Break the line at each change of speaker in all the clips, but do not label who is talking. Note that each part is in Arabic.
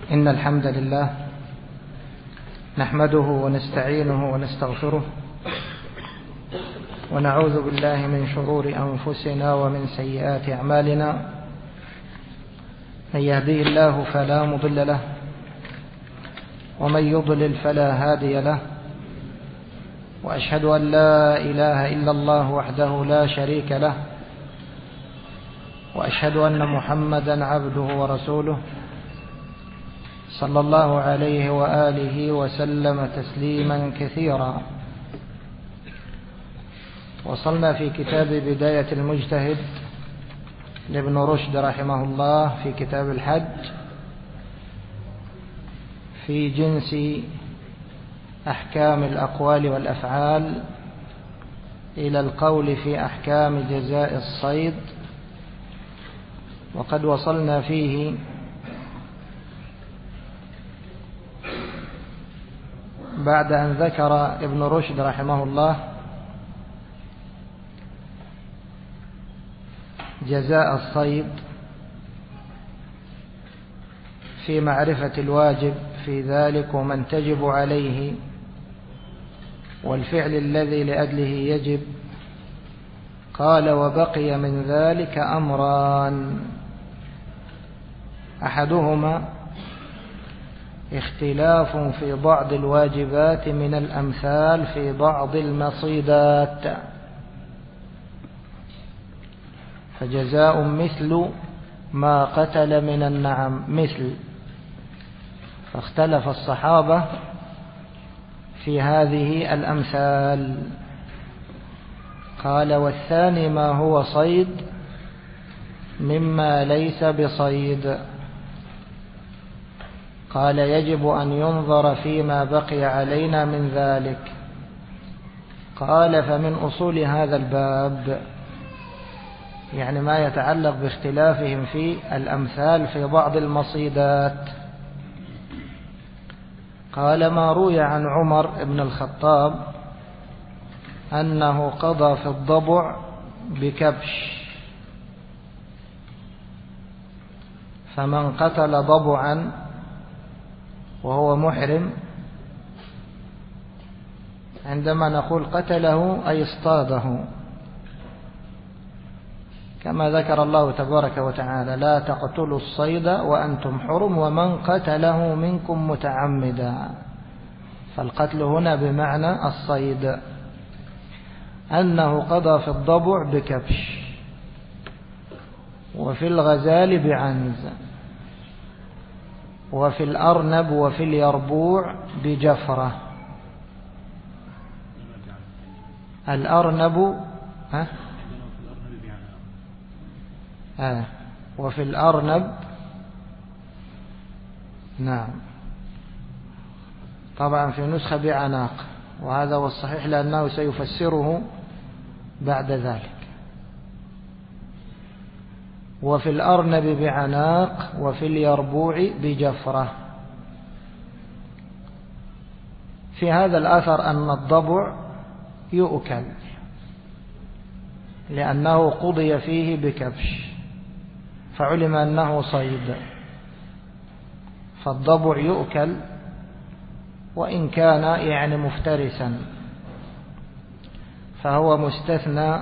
إن الحمد لله نحمده ونستعينه ونستغفره ونعوذ بالله من شرور أنفسنا ومن سيئات أعمالنا. من يهديه الله فلا مضل له ومن يضلل فلا هادي له، وأشهد أن لا إله إلا الله وحده لا شريك له، وأشهد أن محمدا عبده ورسوله صلى الله عليه وآله وسلم تسليما كثيرا. وصلنا في كتاب بداية المجتهد لابن رشد رحمه الله في كتاب الحج في جنس أحكام الأقوال والأفعال إلى القول في أحكام جزاء الصيد. وقد وصلنا فيه بعد أن ذكر ابن رشد رحمه الله جزاء الصيد في معرفة الواجب في ذلك ومن تجب عليه والفعل الذي لأجله يجب. قال: وبقي من ذلك أمران، أحدهما اختلاف في بعض الواجبات من الأمثال في بعض المصيدات، فجزاء مثل ما قتل من النعم مثل. فاختلف الصحابة في هذه الأمثال. قال: والثاني ما هو صيد مما ليس بصيد. قال: يجب أن ينظر فيما بقي علينا من ذلك. قال: فمن أصول هذا الباب، يعني ما يتعلق باختلافهم في الأمثال في بعض المصيدات. قال: ما روي عن عمر بن الخطاب أنه قضى في الضبع بكبش، فمن قتل ضبعا وهو محرم، عندما نقول قتله أي اصطاده، كما ذكر الله تبارك وتعالى: لا تقتلوا الصيد وأنتم حرم ومن قتله منكم متعمدا. فالقتل هنا بمعنى الصيد. أنه قضى في الضبع بكبش وفي الغزال بعنز وفي الأرنب وفي اليربوع بجفرة. الأرنب وفي الأرنب، نعم، طبعا في نسخة بعناق، وهذا هو الصحيح لأنه سيفسره بعد ذلك. وفي الأرنب بعناق وفي اليربوع بجفرة. في هذا الأثر أن الضبع يؤكل لأنه قضي فيه بكبش، فعلم أنه صيد، فالضبع يؤكل وإن كان يعني مفترسا، فهو مستثنى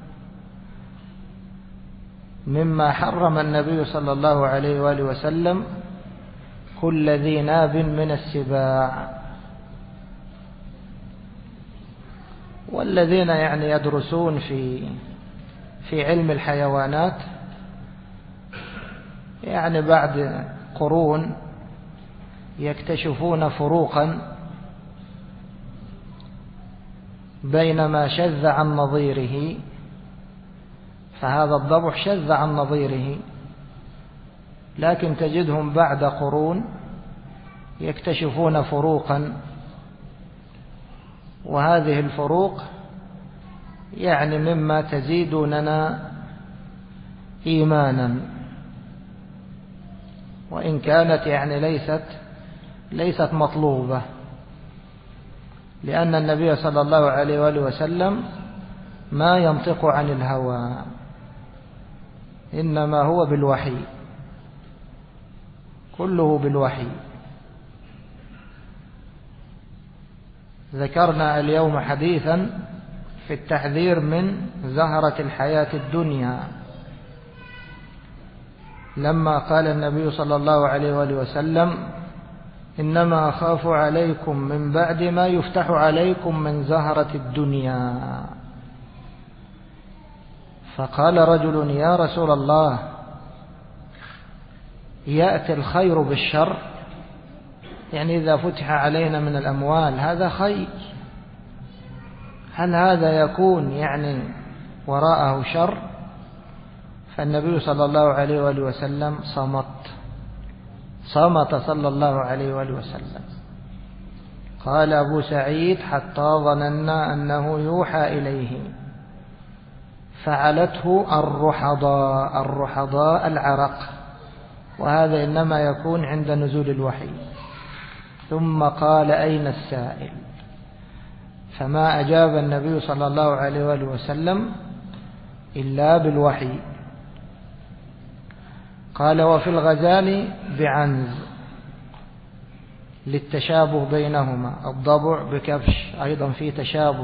مما حرم النبي صلى الله عليه وآله وسلم كل ذي ناب من السباع. والذين يعني يدرسون في علم الحيوانات يعني بعد قرون يكتشفون فروقا بين ما شذ عن نظيره، فهذا الضبع شذ عن نظيره، لكن تجدهم بعد قرون يكتشفون فروقا، وهذه الفروق يعني مما تزيدوننا إيمانا، وإن كانت يعني ليست مطلوبة، لأن النبي صلى الله عليه وآله وسلم ما ينطق عن الهوى، إنما هو بالوحي. كله بالوحي. ذكرنا اليوم حديثا في التحذير من زهرة الحياة الدنيا، لما قال النبي صلى الله عليه وآله وسلم: إنما أخاف عليكم من بعد ما يفتح عليكم من زهرة الدنيا. فقال رجل: يا رسول الله، يأتي الخير بالشر؟ يعني إذا فتح علينا من الأموال هذا خير، هل هذا يكون يعني وراءه شر؟ فالنبي صلى الله عليه وآله وسلم صمت صلى الله عليه وآله وسلم. قال أبو سعيد: حتى ظننا أنه يوحى إليه. فعلته الرحضاء العرق، وهذا إنما يكون عند نزول الوحي. ثم قال: أين السائل؟ فما أجاب النبي صلى الله عليه وآله وسلم إلا بالوحي. قال: وفي الغزال بعنز، للتشابه بينهما، الضبع بكبش أيضا فيه تشابه،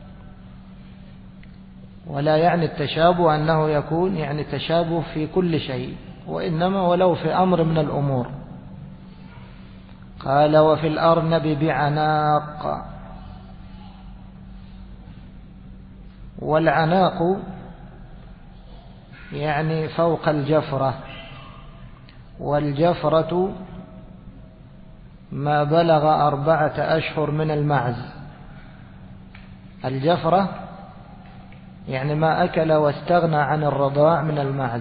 ولا يعني التشابه أنه يكون يعني تشابه في كل شيء، وإنما ولو في أمر من الأمور. قال: وفي الأرنب بعناق، والعناق يعني فوق الجفرة، والجفرة ما بلغ 4 أشهر من المعز. الجفرة يعني ما أكل واستغنى عن الرضاع من المعز،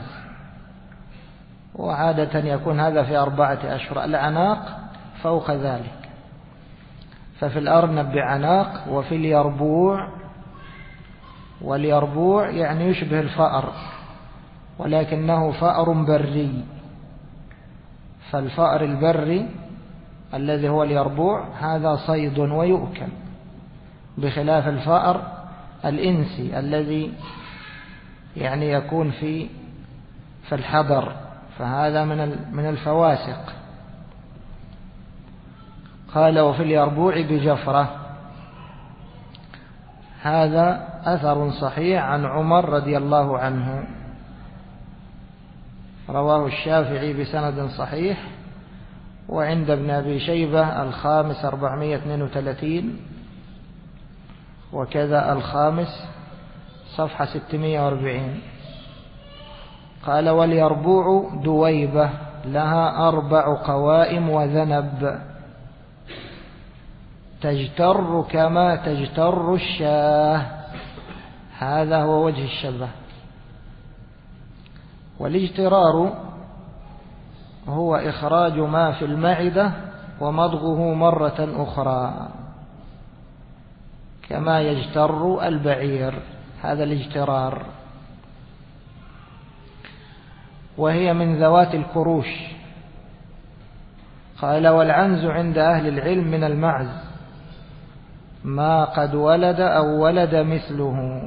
وعادة يكون هذا في 4 أشهر. العناق فوق ذلك. ففي الأرنب بعناق، وفي اليربوع، واليربوع يعني يشبه الفأر ولكنه فأر بري. فالفأر البري الذي هو اليربوع هذا صيد ويؤكل، بخلاف الفأر الإنسي الذي يعني يكون في الحضر، فهذا من الفواسق. قال: وفي اليربوع بجفرة. هذا أثر صحيح عن عمر رضي الله عنه، رواه الشافعي بسند صحيح، وعند ابن أبي شيبة الخامس 432، وكذا الخامس صفحة 640. قال: واليربوع دويبة، لها 4 قوائم وذنب، تجتر كما تجتر الشاه. هذا هو وجه الشبه. والاجترار هو إخراج ما في المعدة ومضغه مرة أخرى، كما يجتر البعير، هذا الاجترار. وهي من ذوات الكروش. قال: والعنز عند أهل العلم من المعز، ما قد ولد أو ولد مثله.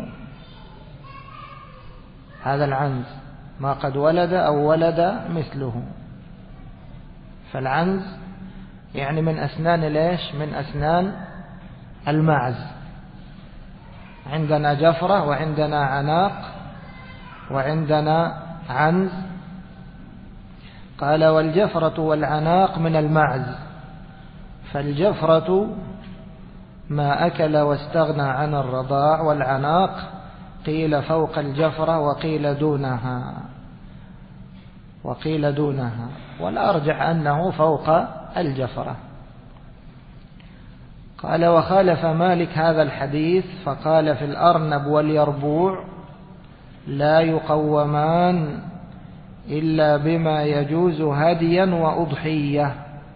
هذا العنز ما قد ولد أو ولد مثله. فالعنز يعني من أسنان ليش؟ من أسنان المعز. عندنا جفرة، وعندنا عناق، وعندنا عنز. قال: والجفرة والعناق من المعز. فالجفرة ما أكل واستغنى عن الرضاع، والعناق قيل فوق الجفرة وقيل دونها، والأرجح أنه فوق الجفرة. قال: وخالف مالك هذا الحديث فقال: في الأرنب واليربوع لا يقومان إلا بما يجوز هديا وأضحية،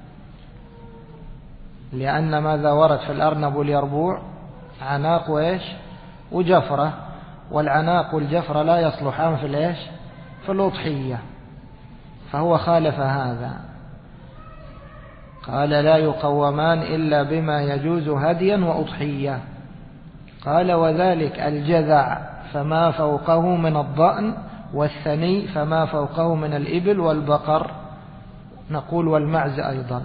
لأن ماذا ورد في الأرنب واليربوع؟ عناق وإيش؟ وجفرة، والعناق والجفرة لا يصلحان في الإيش؟ في الأضحية، فهو خالف هذا. قال: لا يقومان إلا بما يجوز هديا وأضحية. قال: وذلك الجذع فما فوقه من الضأن، والثني فما فوقه من الإبل والبقر نقول والمعز أيضا.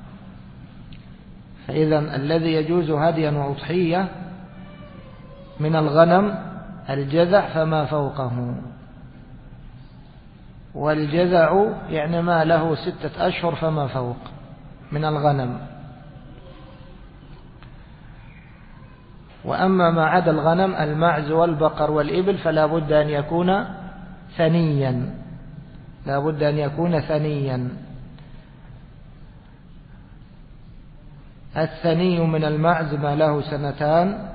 فإذا الذي يجوز هديا وأضحية من الغنم الجذع فما فوقه، والجذع يعني ما له 6 أشهر فما فوق من الغنم. وأما ما عدا الغنم المعز والبقر والإبل فلا بد أن يكون ثنيا، لا بد أن يكون ثنيا. الثني من المعز ما له 2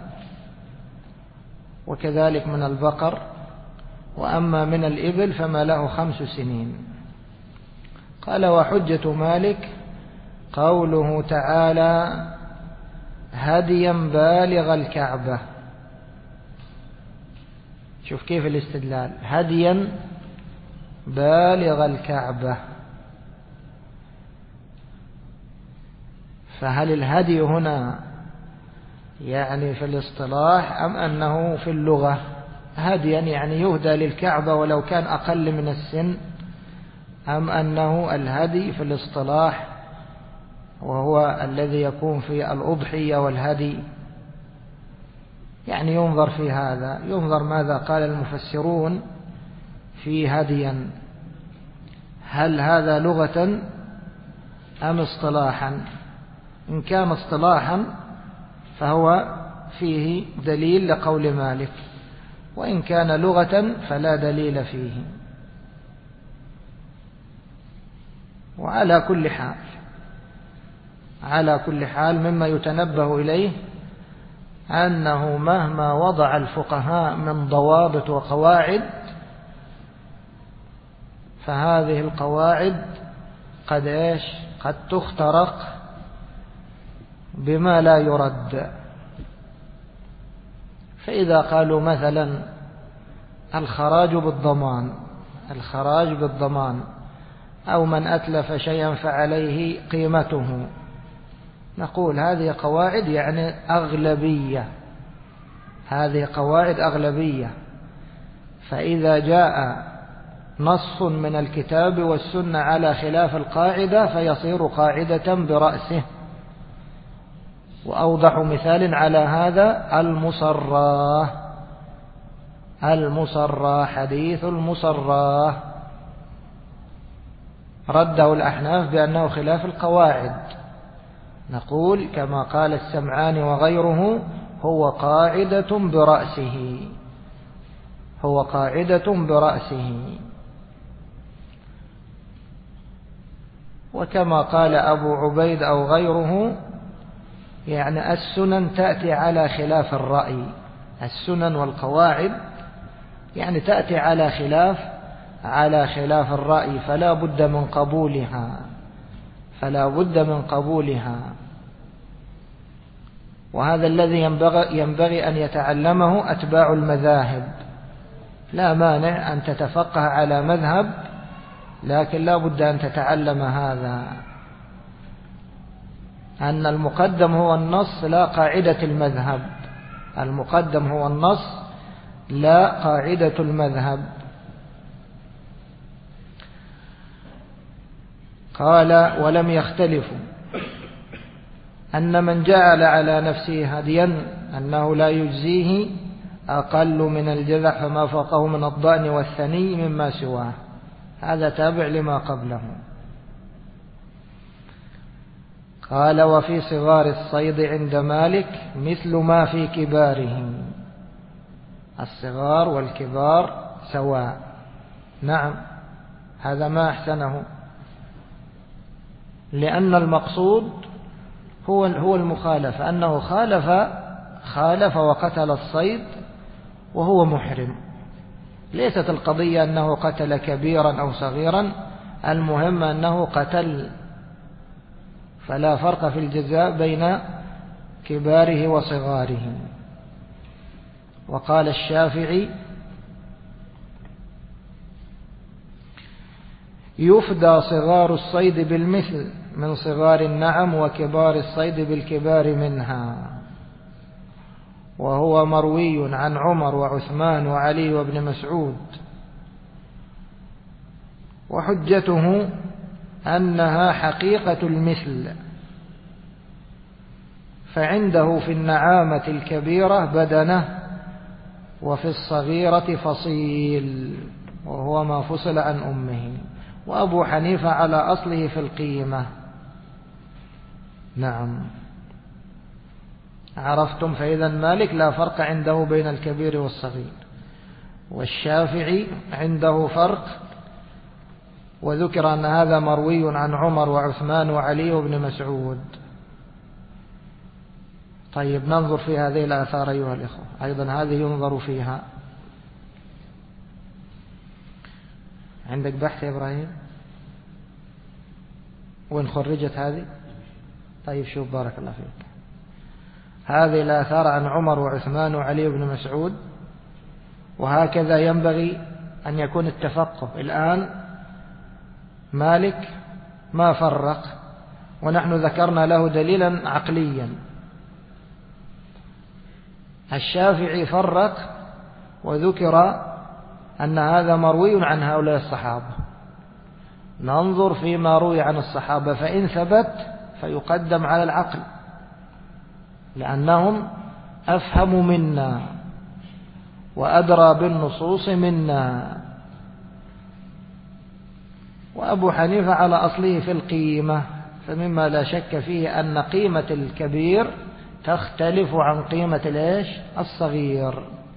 وكذلك من البقر، وأما من الإبل فما له 5 سنين. قال وحجة مالك قوله تعالى هديا بالغ الكعبة. شوف كيف الاستدلال، هديا بالغ الكعبة. فهل الهدي هنا يعني في الاصطلاح أم أنه في اللغة؟ هديا يعني يهدى للكعبة ولو كان أقل من السن، أم أنه الهدي في الاصطلاح وهو الذي يكون في الأضحية والهدي؟ يعني ينظر في هذا، ينظر ماذا قال المفسرون في هديا، هل هذا لغة أم اصطلاحا؟ إن كان اصطلاحا فهو فيه دليل لقول مالك، وإن كان لغة فلا دليل فيه. وعلى كل حال، على كل حال مما يتنبه إليه أنه مهما وضع الفقهاء من ضوابط وقواعد فهذه القواعد قد تخترق بما لا يرد. فإذا قالوا مثلا الخراج بالضمان، الخراج بالضمان، أو من أتلف شيئا فعليه قيمته، نقول هذه قواعد يعني أغلبية، هذه قواعد أغلبية. فإذا جاء نص من الكتاب والسنة على خلاف القاعدة فيصير قاعدة برأسه. وأوضح مثال على هذا المصرى، حديث المصرى رده الأحناف بأنه خلاف القواعد. نقول كما قال السمعاني وغيره هو قاعدة برأسه، هو قاعدة برأسه. وكما قال أبو عبيد أو غيره يعني السنن تأتي على خلاف الرأي، السنن والقواعد يعني تأتي على خلاف الرأي، فلا بد من قبولها، فلا بد من قبولها. وهذا الذي ينبغي أن يتعلمه أتباع المذاهب. لا مانع أن تتفقه على مذهب، لكن لا بد أن تتعلم هذا، أن المقدم هو النص لا قاعدة المذهب، المقدم هو النص لا قاعدة المذهب. قال ولم يختلفوا أن من جعل على نفسه هديا أنه لا يجزيه أقل من الجذع فما فوقه من الضأن والثني مما سواه. هذا تابع لما قبله. قال وفي صغار الصيد عند مالك مثل ما في كباره، الصغار والكبار سواء. نعم، هذا ما أحسنه، لأن المقصود هو المخالفة، أنه خالف وقتل الصيد وهو محرم. ليست القضية أنه قتل كبيرا أو صغيرا، المهم أنه قتل، فلا فرق في الجزاء بين كباره وصغاره. وقال الشافعي يفدى صغار الصيد بالمثل من صغار النعم وكبار الصيد بالكبار منها. وهو مروي عن عمر وعثمان وعلي وابن مسعود. وحجته أنها حقيقة المثل، فعنده في النعامة الكبيرة بدنة وفي الصغيرة فصيل وهو ما فصل عن أمه. وأبو حنيفة على أصله في القيمة. نعم، عرفتم؟ فإذا مالك لا فرق عنده بين الكبير والصغير، والشافعي عنده فرق، وذكر أن هذا مروي عن عمر وعثمان وعلي وابن مسعود. طيب ننظر في هذه الآثار أيها الإخوة، أيضا هذه ينظر فيها. عندك بحث يا إبراهيم؟ وين خرجت هذه؟ طيب شوف، بارك الله فيك. هذه الآثار عن عمر وعثمان وعلي وابن مسعود، وهكذا ينبغي أن يكون التفقه. الآن مالك ما فرق، ونحن ذكرنا له دليلا عقليا. الشافعي فرق وذكر أن هذا مروي عن هؤلاء الصحابة. ننظر فيما روي عن الصحابة، فإن ثبت فيقدم على العقل، لأنهم أفهم منا وأدرى بالنصوص منا. وأبو حنيفة على أصله في القيمة، فمما لا شك فيه أن قيمة الكبير تختلف عن قيمة الصغير.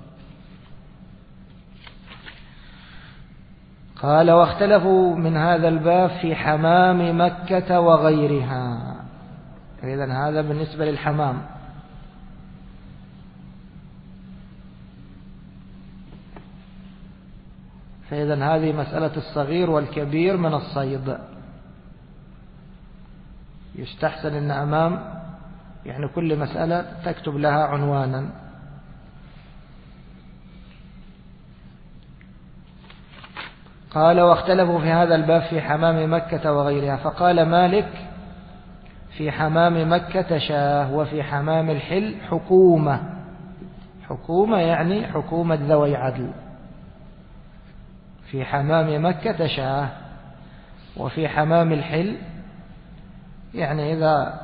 قال: واختلفوا من هذا الباب في حمام مكة وغيرها. إذن هذا بالنسبة للحمام. فإذن هذه مسألة الصغير والكبير من الصيد. يستحسن أن أمام يعني كل مسألة تكتب لها عنوانا. قال: واختلفوا في هذا الباب في حمام مكة وغيرها. فقال مالك: في حمام مكة شاه، وفي حمام الحل حكومة. حكومة يعني حكومة ذوي عدل. في حمام مكة شاه، وفي حمام الحل يعني إذا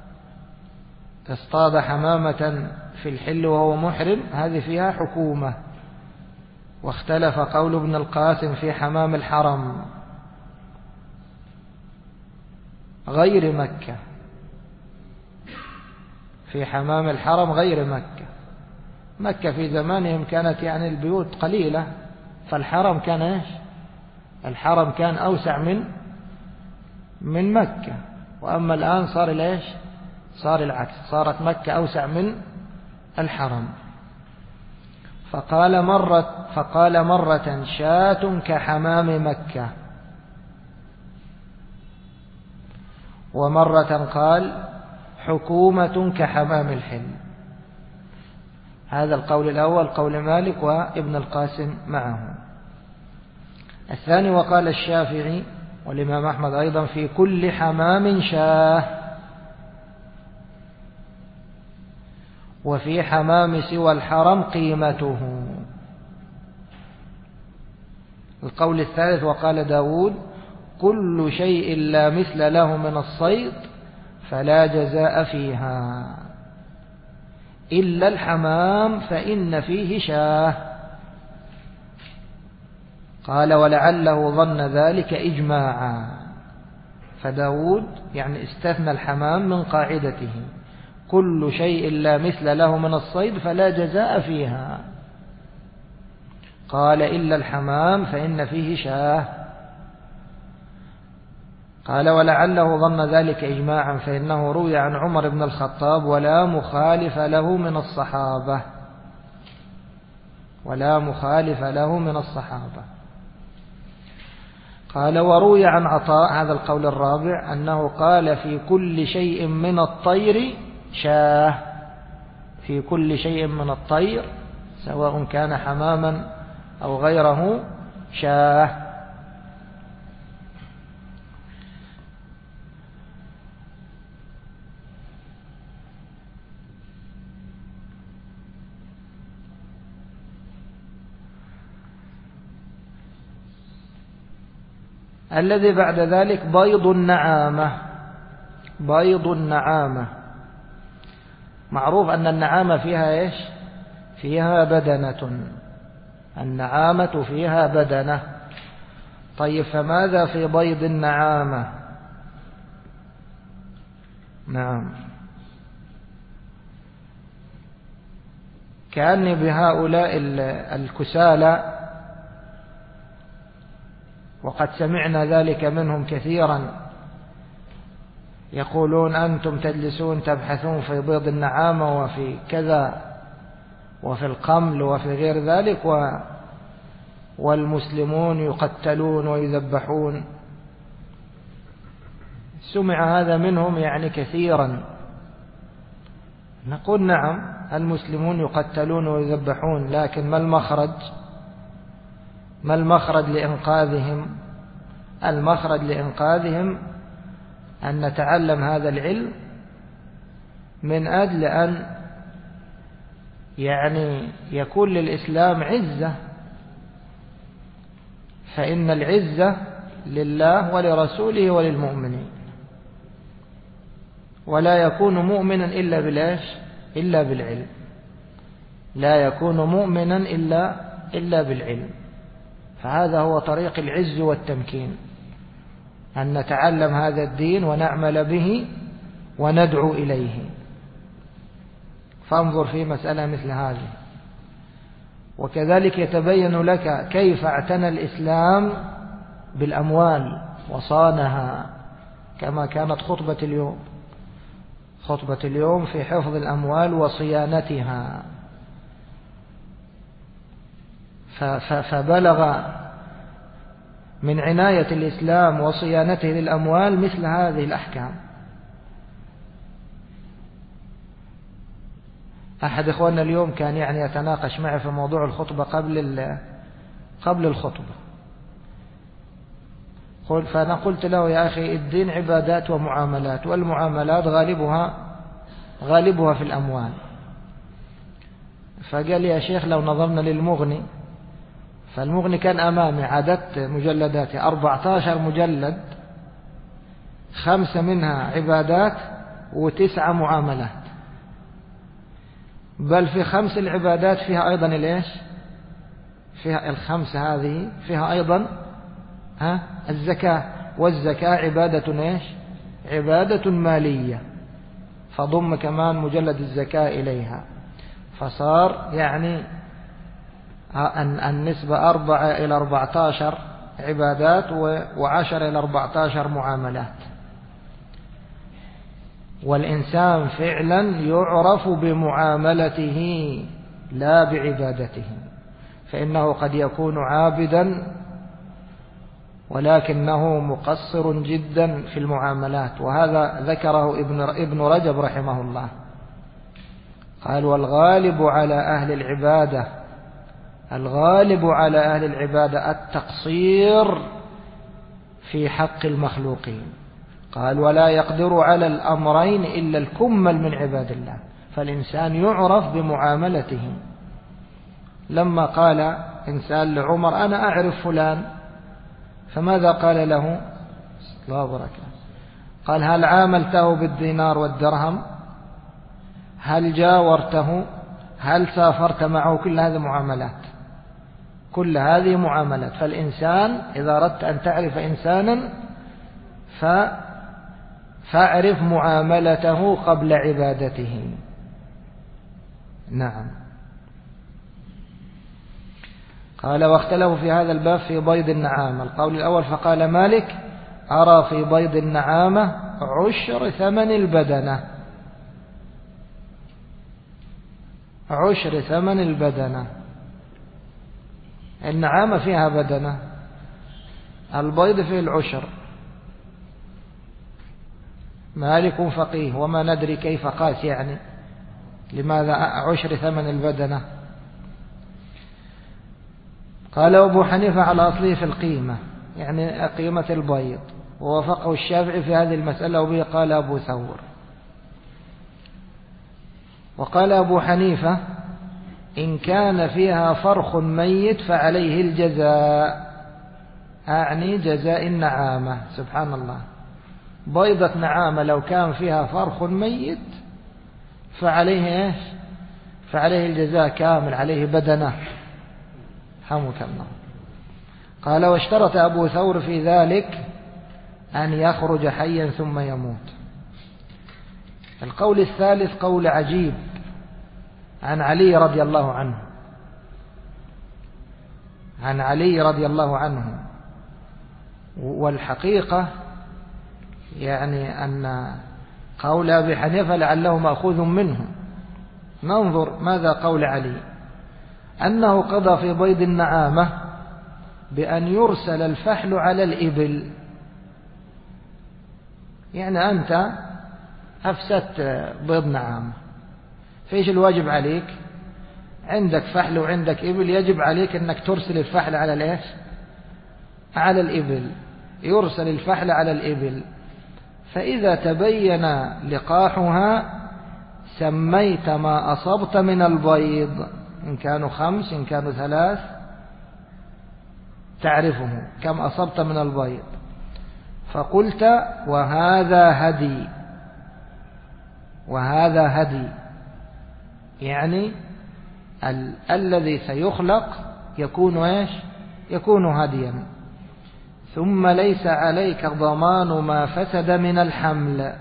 اصطاد حمامة في الحل وهو محرم هذه فيها حكومة. واختلف قول ابن القاسم في حمام الحرم غير مكة. في حمام الحرم غير مكة. مكة في زمانهم كانت يعني البيوت قليلة، فالحرم كان ايش؟ الحرم كان أوسع من مكة. وأما الآن صار الايش؟ صار العكس، صارت مكة أوسع من الحرم. فقال مرة شاة كحمام مكة، ومرة قال حكومة كحمام الحل. هذا القول الأول قول مالك وابن القاسم معه. الثاني وقال الشافعي والإمام أحمد أيضا في كل حمام شاه، وفي حمام سوى الحرم قيمته. القول الثالث وقال داود كل شيء لا مثل له من الصيد فلا جزاء فيها إلا الحمام فإن فيه شاه. قال ولعله ظن ذلك إجماعا. فداود يعني استثنى الحمام من قاعدته كل شيء لا مثل له من الصيد فلا جزاء فيها. قال إلا الحمام فإن فيه شاه. قال ولعله ظن ذلك إجماعا فإنه روي عن عمر بن الخطاب ولا مخالف له من الصحابة. ولا مخالف له من الصحابة. قال وروي عن عطاء هذا القول الرابع أنه قال في كل شيء من الطير شاه. في كل شيء من الطير سواء كان حماما أو غيره شاه. الذي بعد ذلك بيض النعامة. بيض النعامة معروف أن النعامة فيها إيش؟ فيها بدنة. النعامة فيها بدنة. طيب فماذا في بيض النعامة؟ نعم، كأني بهؤلاء الكسالى، وقد سمعنا ذلك منهم كثيرا، يقولون أنتم تجلسون تبحثون في بيض النعامة وفي كذا وفي القمل وفي غير ذلك، والمسلمون يقتلون ويذبحون. سمع هذا منهم يعني كثيرا. نقول نعم، المسلمون يقتلون ويذبحون، لكن ما المخرج؟ ما المخرج لإنقاذهم؟ المخرج لإنقاذهم أن نتعلم هذا العلم من أجل أن يعني يكون للإسلام عزة، فإن العزة لله ولرسوله وللمؤمنين، ولا يكون مؤمنا إلا بالإيش؟ إلا بالعلم. لا يكون مؤمنا إلا بالعلم. فهذا هو طريق العز والتمكين، أن نتعلم هذا الدين ونعمل به وندعو إليه. فانظر في مسألة مثل هذه. وكذلك يتبين لك كيف اعتنى الإسلام بالأموال وصانها، كما كانت خطبة اليوم. خطبة اليوم في حفظ الأموال وصيانتها. فبلغ من عناية الإسلام وصيانته للأموال مثل هذه الأحكام. أحد إخواننا اليوم كان يعني يتناقش معي في موضوع الخطبة قبل الخطبة. فأنا قلت له يا أخي الدين عبادات ومعاملات، والمعاملات غالبها في الأموال. فقال لي يا شيخ لو نظرنا للمغني، فالمغني كان أمامي، عددت مجلداته 14 مجلد، 5 منها عبادات و9 معاملات. بل في 5 العبادات فيها أيضا الإيش؟ فيها 5 هذه فيها أيضا الزكاة، والزكاة عبادة إيش؟ عبادة مالية، فضم كمان مجلد الزكاة إليها، فصار يعني النسبة 4 إلى 14 عبادات و10 إلى 14 معاملات. والإنسان فعلا يعرف بمعاملته لا بعبادته، فإنه قد يكون عابدا ولكنه مقصر جدا في المعاملات. وهذا ذكره ابن رجب رحمه الله، قال والغالب على أهل العبادة، الغالب على أهل العبادة التقصير في حق المخلوقين. قال ولا يقدر على الأمرين إلا الكمل من عباد الله. فالإنسان يعرف بمعاملته. لما قال إنسان لعمر أنا أعرف فلان، فماذا قال له؟ الله بركة. قال هل عاملته بالدينار والدرهم؟ هل جاورته؟ هل سافرت معه؟ كل هذه معاملات، كل هذه معاملات. فالإنسان إذا أردت أن تعرف إنسانا فاعرف معاملته قبل عبادته. نعم. قال واختلفوا في هذا الباب في بيض النعامة. القول الأول فقال مالك أرى في بيض النعامة 10 ثمن البدنة، 10 ثمن البدنة. النعامة فيها بدنة، البيض فيه 10. مالك فقيه وما ندري كيف قاس، يعني لماذا 10 ثمن البدنة؟ قال أبو حنيفة على أصله في القيمة، يعني قيمة البيض، ووافقه الشافعي في هذه المسألة، وبه قال أبو ثور. وقال أبو حنيفة إن كان فيها فرخ ميت فعليه الجزاء، أعني جزاء النعامة. سبحان الله، بيضة نعامة لو كان فيها فرخ ميت فعليه إيش؟ فعليه الجزاء كامل، عليه بدنه. حمك الله. قال: واشترط أبو ثور في ذلك أن يخرج حيا ثم يموت. القول الثالث قول عجيب عن علي رضي الله عنه. عن علي رضي الله عنه. والحقيقة يعني أن قول أبي حنيفة لعله مأخوذ منه. ننظر ماذا قول علي. أنه قضى في بيض النعامة بأن يرسل الفحل على الإبل. يعني أنت أفسدت بيض نعامة، فإيش الواجب عليك؟ عندك فحل وعندك إبل، يجب عليك أنك ترسل الفحل على الإيش؟ على الإبل. يرسل الفحل على الإبل، فإذا تبين لقاحها سميت ما أصبت من البيض، إن كانوا 5 إن كانوا 3 تعرفه كم أصبت من البيض. فقلت: وهذا هدي. وهذا هدي يعني الذي سيخلق يكون إيش؟ يكون هديا. ثم ليس عليك ضمان ما فسد من الحمل.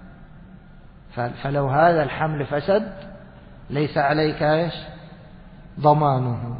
فلو هذا الحمل فسد ليس عليك إيش؟ ضمانه.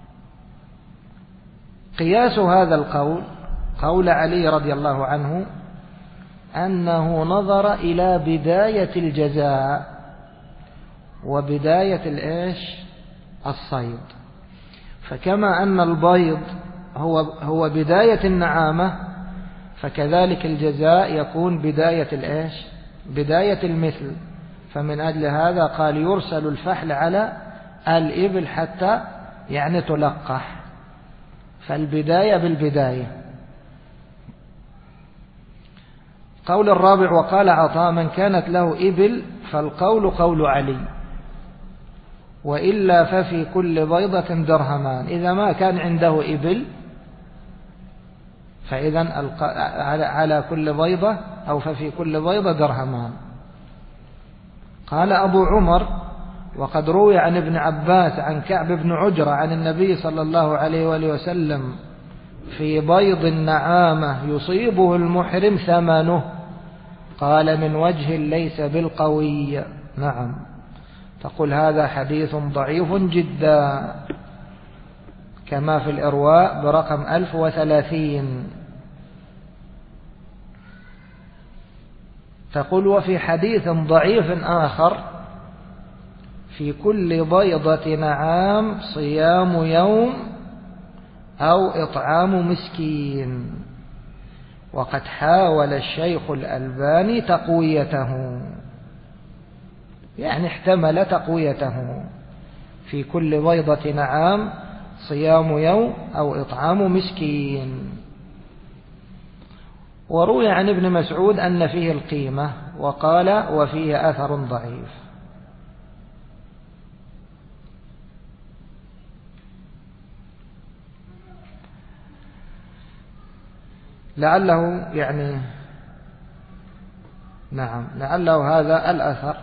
قياس هذا القول قول علي رضي الله عنه أنه نظر إلى بداية الجزاء وبداية الإيش؟ الصيد. فكما أن البيض هو بداية النعامة، فكذلك الجزاء يكون بداية الإيش؟ بداية المثل. فمن أجل هذا قال يرسل الفحل على الإبل حتى يعني تلقح. فالبداية بالبداية. قول الرابع: وقال عطاء: من كانت له إبل فالقول قول علي، وإلا ففي كل بيضة درهمان. إذا ما كان عنده إبل فإذا على كل بيضة أو ففي كل بيضة درهمان. قال أبو عمر: وقد روي عن ابن عباس عن كعب بن عجرة عن النبي صلى الله عليه وآله وسلم في بيض النعامة يصيبه المحرم ثمنه. قال: من وجه ليس بالقوي. نعم. تقول هذا حديث ضعيف جدا، كما في الإرواء برقم 1030. تقول: وفي حديث ضعيف آخر: في كل بيضة نعام صيام يوم أو إطعام مسكين. وقد حاول الشيخ الألباني تقويته، يعني احتمل تقويته. في كل بيضة نعام صيام يوم أو إطعام مسكين. وروي عن ابن مسعود أن فيه القيمة، وقال: وفيه أثر ضعيف. لعله يعني نعم لعله هذا الأثر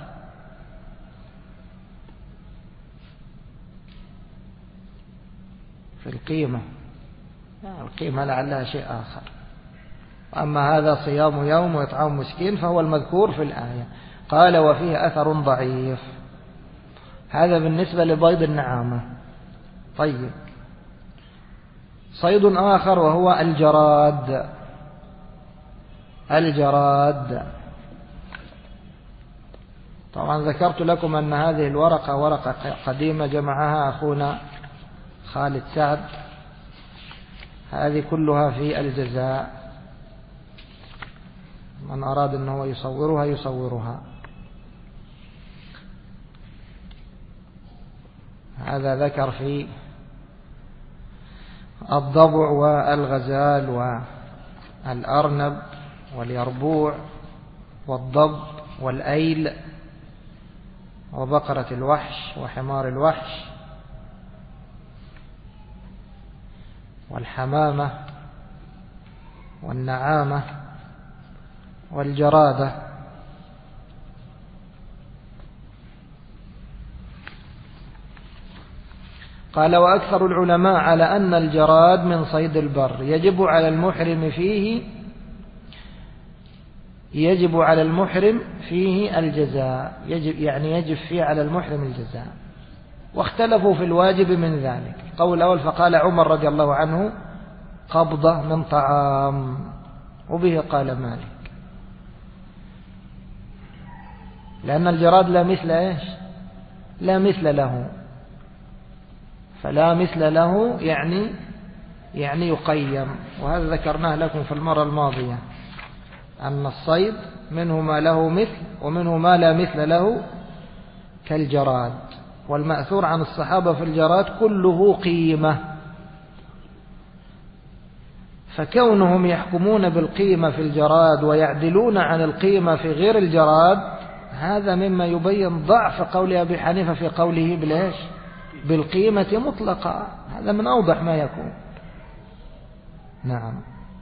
في القيمة. القيمة لعلها شيء آخر. أما هذا صيام يوم وإطعام مسكين فهو المذكور في الآية. قال: وفيه أثر ضعيف. هذا بالنسبة لبيض النعامة. طيب، صيد آخر وهو الجراد. الجراد طبعا ذكرت لكم أن هذه الورقة ورقة قديمة جمعها أخونا خالد سعد. هذه كلها في الجزاء، من أراد أنه يصورها يصورها. هذا ذكر في الضبع والغزال والأرنب واليربوع والضب والأيل وبقرة الوحش وحمار الوحش والحمامة والنعامة والجرادة. قال وأكثر العلماء على أن الجراد من صيد البر يجب على المحرم فيه الجزاء، يجب فيه على المحرم الجزاء. واختلفوا في الواجب من ذلك. قول الأول فقال عمر رضي الله عنه قبضة من طعام، وبه قال مالك، لأن الجراد لا مثل إيش؟ لا مثل له، فلا مثل له يعني يقيم. وهذا ذكرناه لكم في المرة الماضية، أن الصيد منه ما له مثل ومنه ما لا مثل له كالجراد. والمأثور عن الصحابة في الجراد كله قيمة، فكونهم يحكمون بالقيمة في الجراد ويعدلون عن القيمة في غير الجراد، هذا مما يبين ضعف قول أبي حنيفة في قوله بالإيش؟ بالقيمة مطلقة. هذا من أوضح ما يكون. نعم.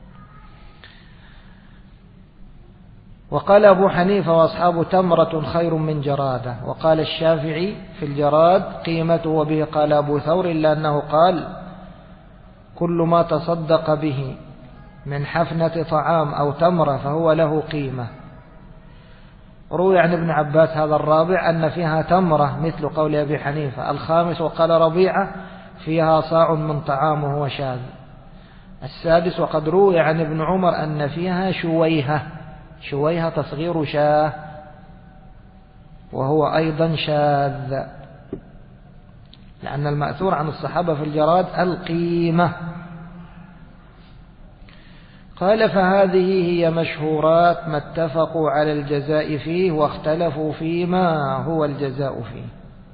وقال أبو حنيفة وأصحاب تمرة خير من جرادة. وقال الشافعي في الجراد قيمته، وبه قال أبو ثور، إلا أنه قال كل ما تصدق به من حفنة طعام أو تمرة فهو له قيمة. روي عن ابن عباس هذا الرابع أن فيها تمرة مثل قول أبي حنيفة. الخامس وقال ربيعة فيها صاع من طعام وهو شاذ. السادس وقد روي عن ابن عمر أن فيها شويهة تصغير شاه وهو أيضا شاذ، لأن المأثور عن الصحابة في الجراد القيمة. قال فهذه هي مشهورات ما اتفقوا على الجزاء فيه واختلفوا فيما هو الجزاء فيه.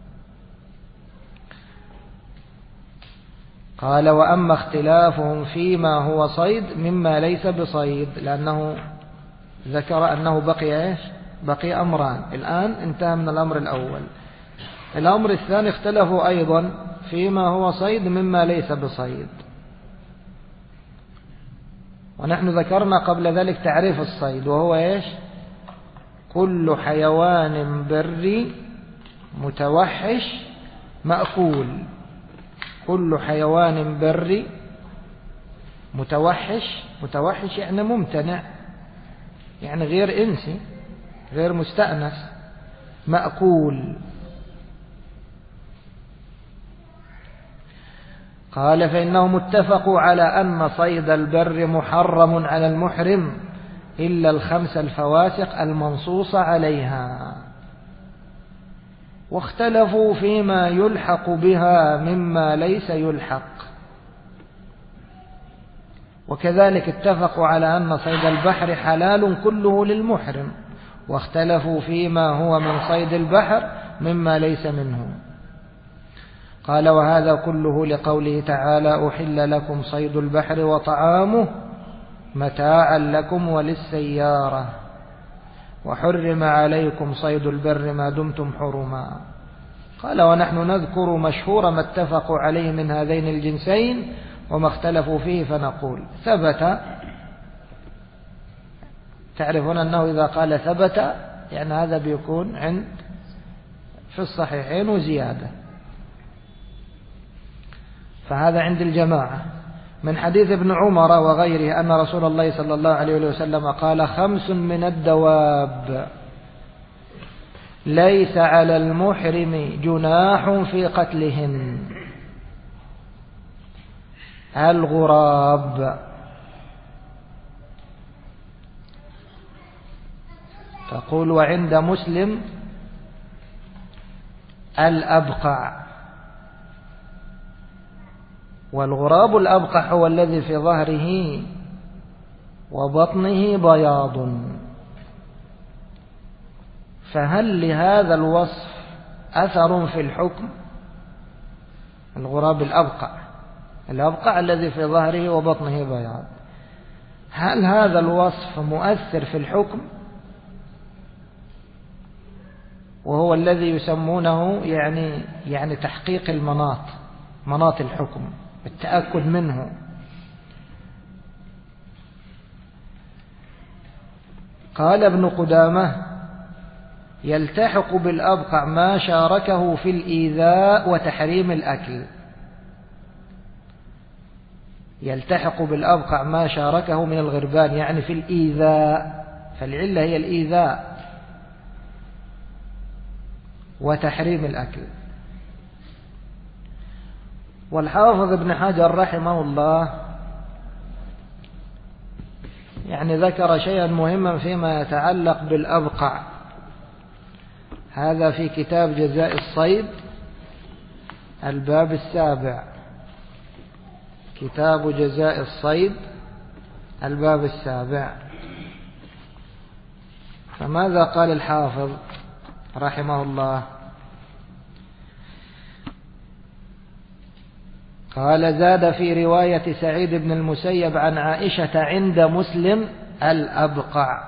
قال وأما اختلافهم فيما هو صيد مما ليس بصيد، لأنه ذكر أنه بقي أمران. الآن انتهى من الأمر الأول. الأمر الثاني اختلفوا أيضا فيما هو صيد مما ليس بصيد. ونحن ذكرنا قبل ذلك تعريف الصيد، وهو كل حيوان بري متوحش مأكول. كل حيوان بري متوحش يعني ممتنع، يعني غير إنسي، غير مستأنس، مأكول. قال فإنهم اتفقوا على أن صيد البر محرم على المحرم إلا الخمس الفواسق المنصوص عليها، واختلفوا فيما يلحق بها مما ليس يلحق. وكذلك اتفقوا على أن صيد البحر حلال كله للمحرم، واختلفوا فيما هو من صيد البحر مما ليس منه. قال وهذا كله لقوله تعالى أحل لكم صيد البحر وطعامه متاعا لكم وللسيارة وحرم عليكم صيد البر ما دمتم حرما. قال ونحن نذكر مشهور ما اتفقوا عليه من هذين الجنسين وما اختلفوا فيه، فنقول ثبت. تعرفون أنه إذا قال ثبت يعني هذا بيكون في الصحيحين وزيادة، فهذا عند الجماعة. من حديث ابن عمر وغيره أن رسول الله صلى الله عليه وسلم قال 5 من الدواب ليس على المحرم جناح في قتلهن: الغراب، تقول وعند مسلم الأبقع. والغراب الأبقع هو الذي في ظهره وبطنه بياض. فهل لهذا الوصف أثر في الحكم؟ الغراب الأبقع الذي في ظهره وبطنه بياض، هل هذا الوصف مؤثر في الحكم؟ وهو الذي يسمونه يعني تحقيق مناط الحكم، التأكد منه. قال ابن قدامة يلتحق بالأبقع ما شاركه في الإيذاء وتحريم الأكل. يلتحق بالأبقع ما شاركه من الغربان يعني في الإيذاء، فالعلة هي الإيذاء وتحريم الأكل. والحافظ ابن حجر رحمه الله يعني ذكر شيئا مهما فيما يتعلق بالأبقع، هذا في كتاب جزاء الصيد الباب 7، كتاب جزاء الصيد الباب 7. فماذا قال الحافظ رحمه الله؟ قال زاد في رواية سعيد بن المسيب عن عائشة عند مسلم الأبقع،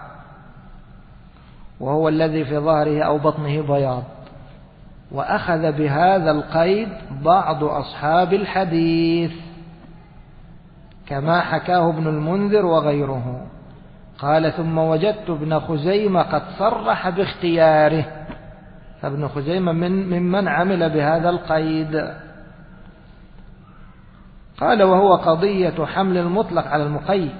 وهو الذي في ظهره أو بطنه بياض، وأخذ بهذا القيد بعض أصحاب الحديث كما حكاه ابن المنذر وغيره. قال ثم وجدت ابن خزيمة قد صرح باختياره، فابن خزيمة ممن عمل بهذا القيد. قال وهو قضية حمل المطلق على المقيد.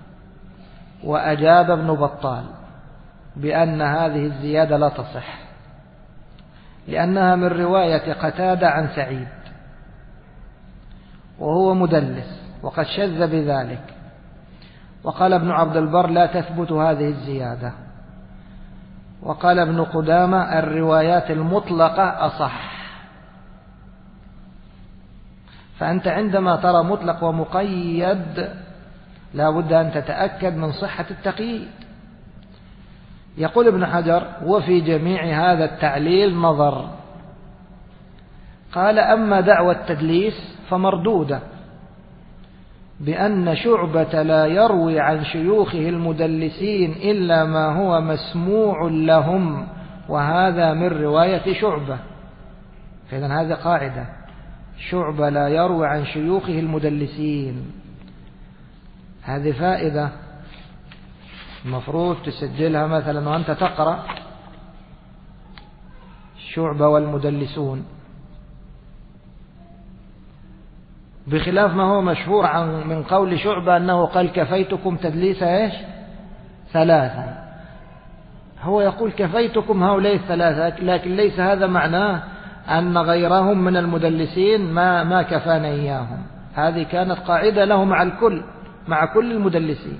وأجاب ابن بطال بأن هذه الزيادة لا تصح، لأنها من رواية قتادة عن سعيد، وهو مدلس وقد شذ بذلك. وقال ابن عبد البر لا تثبت هذه الزيادة. وقال ابن قدامة الروايات المطلقة أصح. فأنت عندما ترى مطلق ومقيد لا بد أن تتأكد من صحة التقييد. يقول ابن حجر وفي جميع هذا التعليل نظر. قال أما دعوى التدليس فمردودة، بأن شعبة لا يروي عن شيوخه المدلسين إلا ما هو مسموع لهم، وهذا من رواية شعبة. فإذن هذه قاعدة، شعبة لا يروي عن شيوخه المدلسين. هذه فائدة المفروض تسجلها مثلا وأنت تقرأ شعبة والمدلسون، بخلاف ما هو مشهور من قول شعبة أنه قال كفيتكم تدليس إيش 3. هو يقول كفيتكم هؤلاء 3، لكن ليس هذا معناه أن غيرهم من المدلسين ما كفانا إياهم. هذه كانت قاعدة له مع كل المدلسين،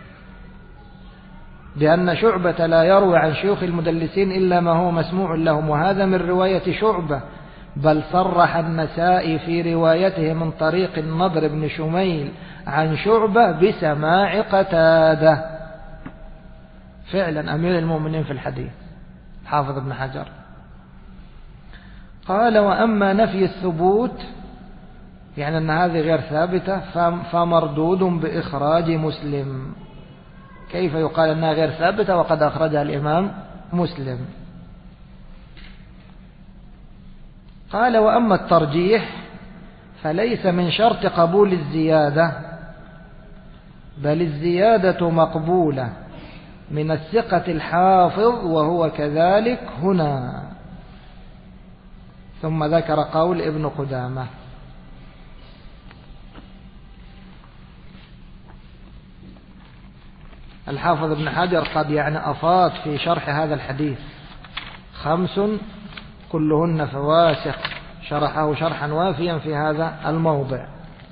بأن شعبة لا يروي عن شيوخ المدلسين إلا ما هو مسموع لهم، وهذا من رواية شعبة. بل صرح النسائي في روايته من طريق النضر بن شميل عن شعبة بسماع قتادة. فعلا أمير المؤمنين في الحديث حافظ ابن حجر. قال وأما نفي الثبوت، يعني أن هذه غير ثابتة، فمردود بإخراج مسلم. كيف يقال أنها غير ثابتة وقد أخرجها الإمام مسلم؟ قال وأما الترجيح فليس من شرط قبول الزيادة، بل الزيادة مقبولة من الثقة الحافظ، وهو كذلك هنا. ثم ذكر قول ابن قدامة. الحافظ ابن حجر قد أفاض في شرح هذا الحديث 5 كلهن فواسق، شرحه شرحا وافيا في هذا الموضع.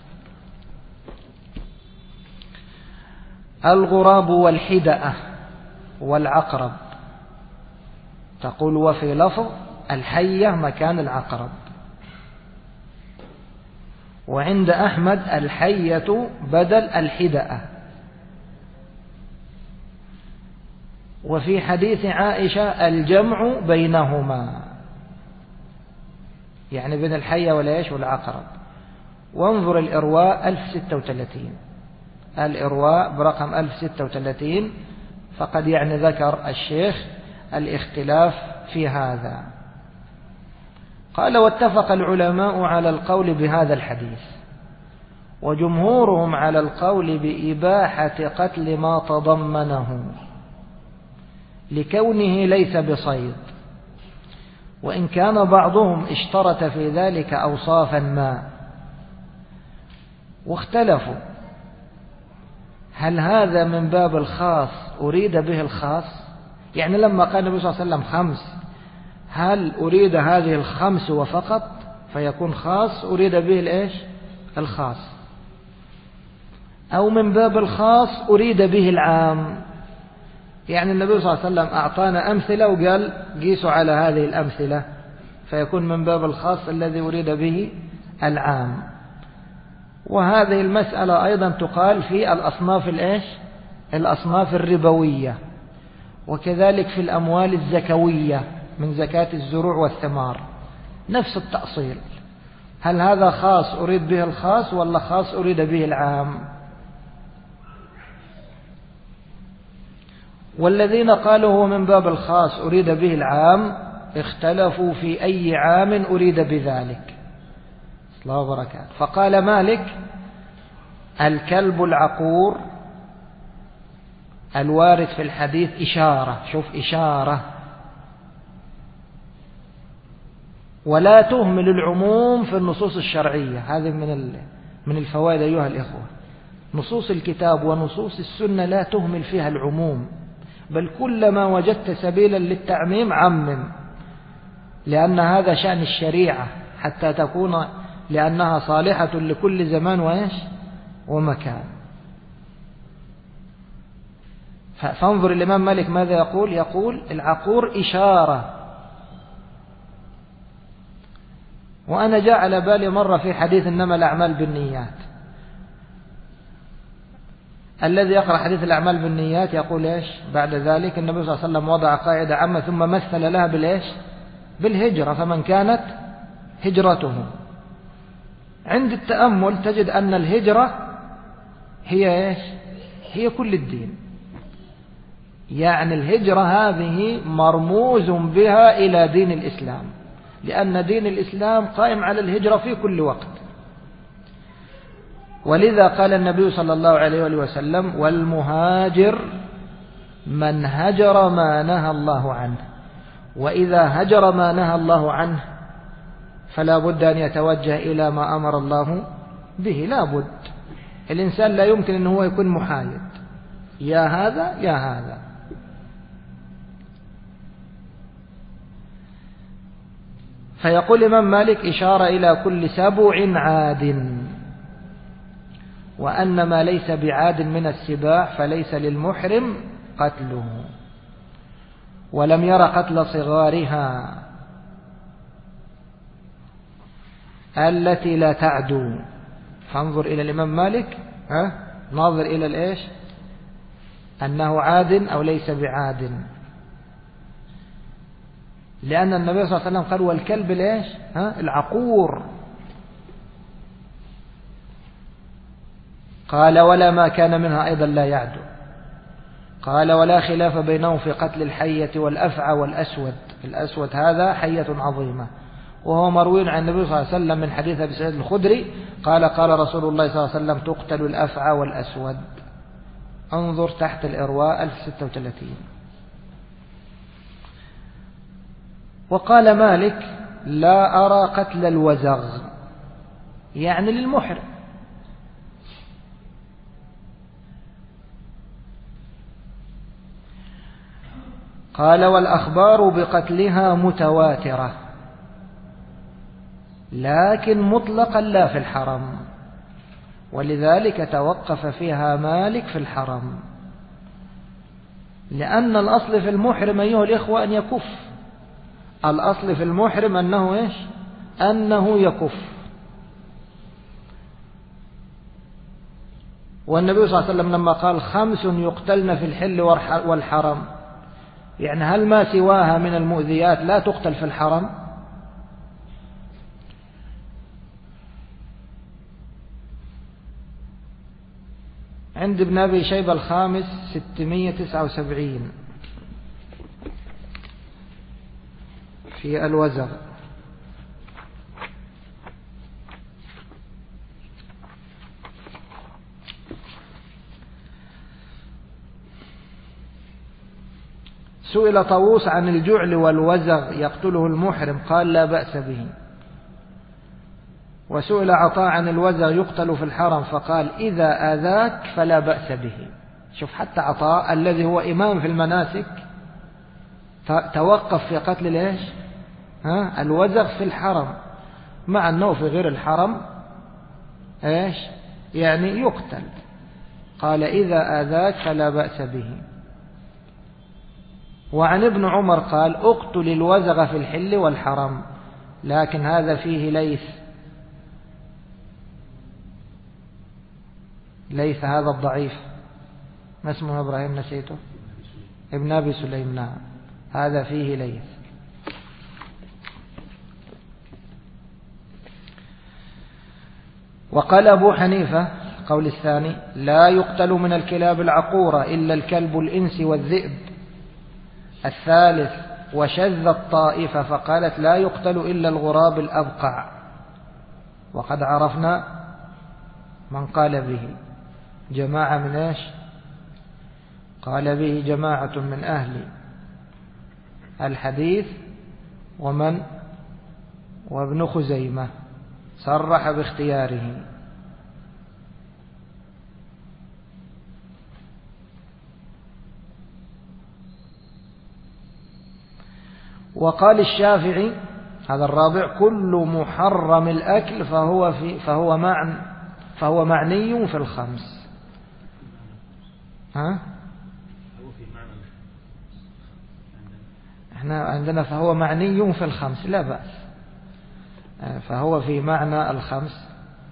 الغراب والحدأة والعقرب، تقول وفي لفظ الحية مكان العقرب، وعند أحمد الحية بدل الحدأة. وفي حديث عائشة الجمع بينهما، يعني بين الحية والعقرب. وانظر الإرواء 1036، الإرواء برقم 1036، فقد ذكر الشيخ الاختلاف في هذا. قال واتفق العلماء على القول بهذا الحديث، وجمهورهم على القول بإباحة قتل ما تضمنه. لكونه ليس بصيد، وإن كان بعضهم اشترط في ذلك أوصافا ما، واختلفوا هل هذا من باب الخاص أريد به الخاص؟ يعني لما قال النبي صلى الله عليه وسلم 5، هل أريد هذه 5 وفقط فيكون خاص أريد به الإيش؟ الخاص، أو من باب الخاص أريد به العام؟ يعني النبي صلى الله عليه وسلم أعطانا أمثلة وقال قيسوا على هذه الأمثلة، فيكون من باب الخاص الذي أريد به العام. وهذه المسألة أيضا تقال في الأصناف الإيش؟ الأصناف الربوية، وكذلك في الأموال الزكوية من زكاة الزروع والثمار، نفس التأصيل، هل هذا خاص أريد به الخاص ولا خاص أريد به العام؟ والذين قالوا هو من باب الخاص أريد به العام اختلفوا في أي عام أريد بذلك. الله وبركاته. فقال مالك: الكلب العقور الوارد في الحديث إشارة، شوف إشارة، ولا تهمل العموم في النصوص الشرعية. هذه من الفوائد أيها الإخوة، نصوص الكتاب ونصوص السنة لا تهمل فيها العموم، بل كلما وجدت سبيلا للتعميم عمم، لأن هذا شأن الشريعة حتى تكون، لأنها صالحة لكل زمان وإيش ومكان. فانظر الإمام مالك ماذا يقول؟ يقول العقور إشارة. وأنا جاء على بالي مرة في حديث إنما الأعمال بالنيات، الذي يقرأ حديث الأعمال بالنيات يقول إيش بعد ذلك؟ النبي صلى الله عليه وسلم وضع قاعدة عامة ثم مثل لها بالإيش؟ بالهجرة، فمن كانت هجرته. عند التأمل تجد أن الهجرة هي إيش؟ هي كل الدين. يعني الهجرة هذه مرموز بها إلى دين الإسلام، لأن دين الإسلام قائم على الهجرة في كل وقت. ولذا قال النبي صلى الله عليه وسلم: والمهاجر من هجر ما نهى الله عنه. وإذا هجر ما نهى الله عنه فلا بد أن يتوجه إلى ما أمر الله به. لا بد، الإنسان لا يمكن أنه هو يكون محايد، يا هذا يا هذا. فيقول الإمام مالك: إشارة إلى كل 7 عاد، وأن ما ليس بعاد من السباع فليس للمحرم قتله، ولم ير قتل صغارها التي لا تعدو. فانظر إلى الإمام مالك، ناظر إلى الإيش؟ أنه عاد أو ليس بعاد، لأن النبي صلى الله عليه وسلم قال: والكلب الإيش؟ العقور. قال: ولا ما كان منها أيضا لا يعدو. قال: ولا خلاف بينهم في قتل الحية والأفعى والأسود. الأسود هذا حية عظيمة، وهو مروي عن النبي صلى الله عليه وسلم من حديث أبي سعيد الخدري قال: قال رسول الله صلى الله عليه وسلم: تقتل الأفعى والأسود. انظر تحت الإرواء 1036. وقال مالك: لا أرى قتل الوزغ، يعني للمحرم. قال: والأخبار بقتلها متواترة، لكن مطلقا لا في الحرم، ولذلك توقف فيها مالك في الحرم، لأن الأصل في المحرم أيها الإخوة أن يكف. الأصل في المحرم أنه إيش؟ أنه يكف. والنبي صلى الله عليه وسلم لما قال: 5 يقتلن في الحل والحرم، يعني هل ما سواها من المؤذيات لا تقتل في الحرم؟ عند ابن أبي شيبة الخامس 679 في الوزغ. وسئل طاووس عن الجعل والوزغ يقتله المحرم قال لا بأس به. وسئل عطاء عن الوزغ يقتل في الحرم فقال إذا آذاك فلا بأس به. شوف حتى عطاء الذي هو إمام في المناسك توقف في قتل ليش الوزغ في الحرم، مع أنه في غير الحرم إيش يعني يقتل. قال إذا آذاك فلا بأس به. وعن ابن عمر قال اقتل الوزغ في الحل والحرم، لكن هذا فيه ليث هذا الضعيف، ما اسمه إبراهيم نسيته؟ ابن أبي سليم. نعم هذا فيه ليث. وقال أبو حنيفة قول الثاني لا يقتل من الكلاب العقورة إلا الكلب الإنس والذئب. الثالث وشذ الطائفة فقالت لا يقتل إلا الغراب الأبقع. وقد عرفنا من قال به جماعة من إيش؟ قال به جماعة من أهل الحديث وابن خزيمة صرح باختياره. وقال الشافعي هذا الرابع كل محرم الأكل فهو معني في الخمس. احنا عندنا فهو معني في الخمس لا بأس، فهو في معنى الخمس.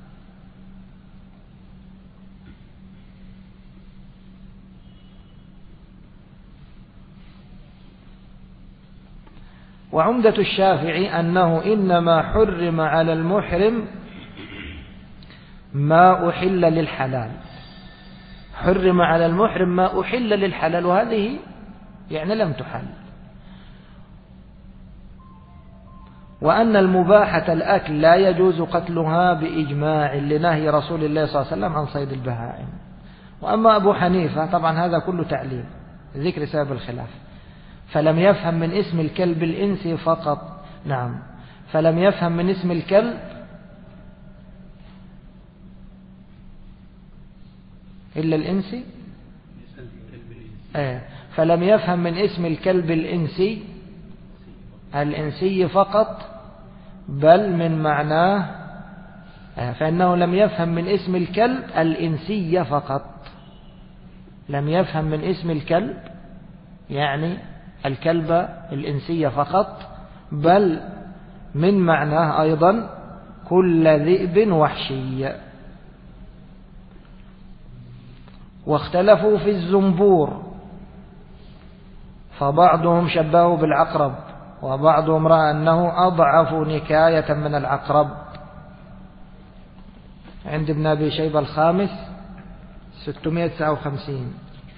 وعمدة الشافعي أنه إنما حرم على المحرم ما أحل للحلال. حرم على المحرم ما أحل للحلال، وهذه يعني لم تحل. وأن المباحة الأكل لا يجوز قتلها بإجماع لنهي رسول الله صلى الله عليه وسلم عن صيد البهائم. وأما أبو حنيفة طبعا هذا كله تعليل ذكر سبب الخلاف، فلم يفهم من اسم الكلب الإنسي فقط. نعم فلم يفهم من اسم الكلب إلا الإنسي. فلم يفهم من اسم الكلب الإنسي فقط، بل من معناه، فإنه لم يفهم من اسم الكلب الإنسي فقط. لم يفهم من اسم الكلب يعني الكلب الإنسي فقط، بل من معناه أيضا كل ذئب وحشي. واختلفوا في الزنبور، فبعضهم شبهه بالعقرب، وبعضهم رأى أنه أضعف نكاية من العقرب. عند ابن أبي شيبة الخامس 659.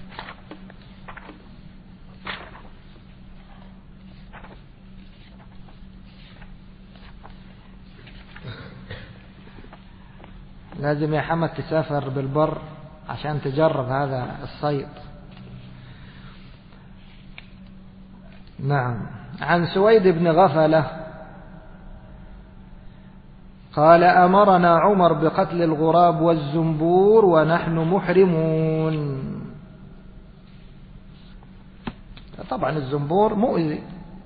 لازم يا حمد تسافر بالبر عشان تجرب هذا الصيد. نعم. عن سويد بن غفلة قال أمرنا عمر بقتل الغراب والزنبور ونحن محرمون. طبعا الزنبور مؤذي.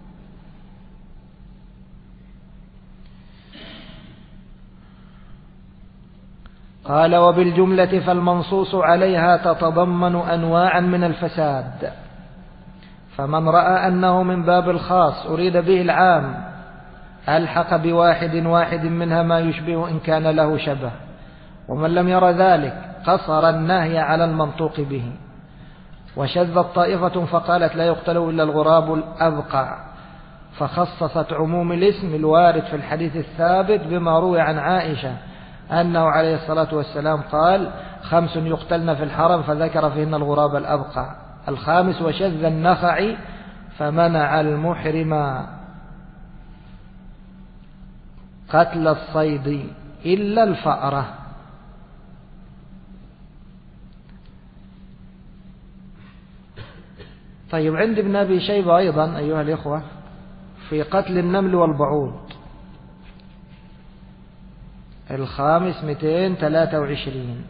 قال وبالجملة فالمنصوص عليها تتضمن أنواعا من الفساد، فمن رأى أنه من باب الخاص أريد به العام ألحق بواحد منها ما يشبه إن كان له شبه، ومن لم ير ذلك قصر النهي على المنطوق به. وشذت طائفة فقالت لا يقتل إلا الغراب الأبقع، فخصصت عموم الاسم الوارد في الحديث الثابت بما روي عن عائشة أنه عليه الصلاة والسلام قال 5 يقتلن في الحرم، فذكر فيهن الغراب الأبقع. الخامس وشذ النخع فمنع المحرم قتل الصيد إلا الفأرة. طيب عند ابن أبي شيبة أيضا أيها الإخوة في قتل النمل والبعوض الخامس 223.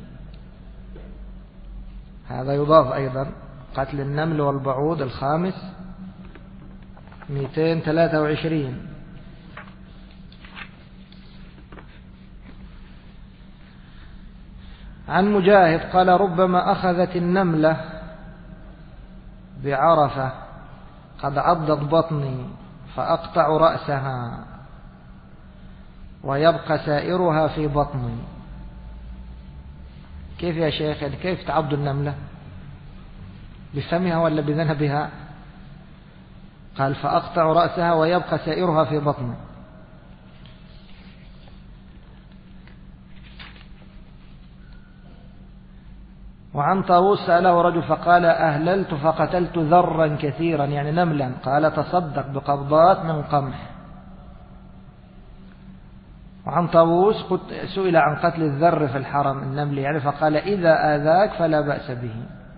هذا يضاف أيضا قتل النمل والبعوض الخامس 223. عن مجاهد قال ربما أخذت النملة بعرفة قد عضت بطني فأقطع رأسها ويبقى سائرها في بطني. كيف يا شيخ؟ كيف تعض النملة؟ بفمها ولا بذنبها؟ قال فأقطع رأسها ويبقى سائرها في بطني. وعن طاووس سأله رجل فقال أهللت فقتلت ذرا كثيرا يعني نملا، قال تصدق بقبضات من قمح. وعن طاووس سئل عن قتل الذر في الحرم النمل يعني فقال إذا آذاك فلا بأس به.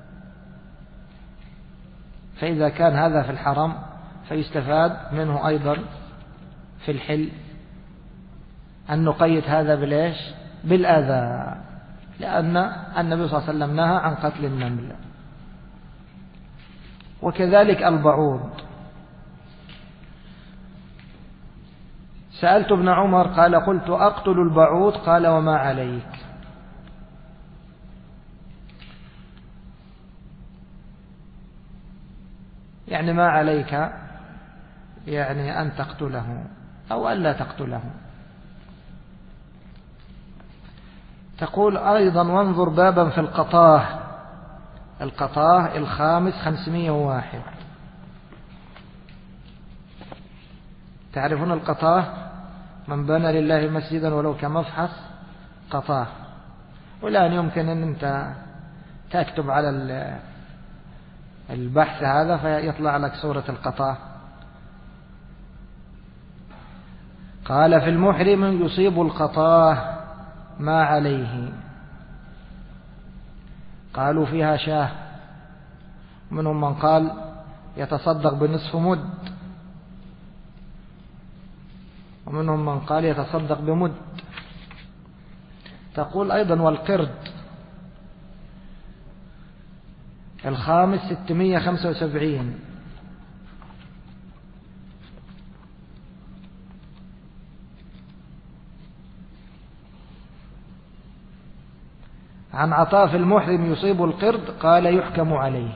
فإذا كان هذا في الحرم فيستفاد منه أيضا في الحل أن نقيد هذا بالإيش؟ بالآذى، لأن النبي صلى الله عليه وسلم نهى عن قتل النمل. وكذلك البعوض. سألت ابن عمر قال قلت أقتل البعوض قال وما عليك؟ يعني ما عليك يعني أن تقتله أو ألا تقتله. تقول أيضا وانظر بابا في القطاه، القطاه الخامس 501. تعرفون القطاه؟ من بنى لله مسجدا ولو كمفحص قطاه. والآن يمكن أن أنت تكتب على البحث هذا فيطلع لك صورة القطاه. قال في المحرم يصيب القطاه ما عليه. قالوا فيها شاه، منهم من قال يتصدق بنصف مد، ومنهم من قال يتصدق بمد. تقول أيضا والقرد الخامس 675. عن عطاء في المحرم يصيب القرد قال يحكم عليه.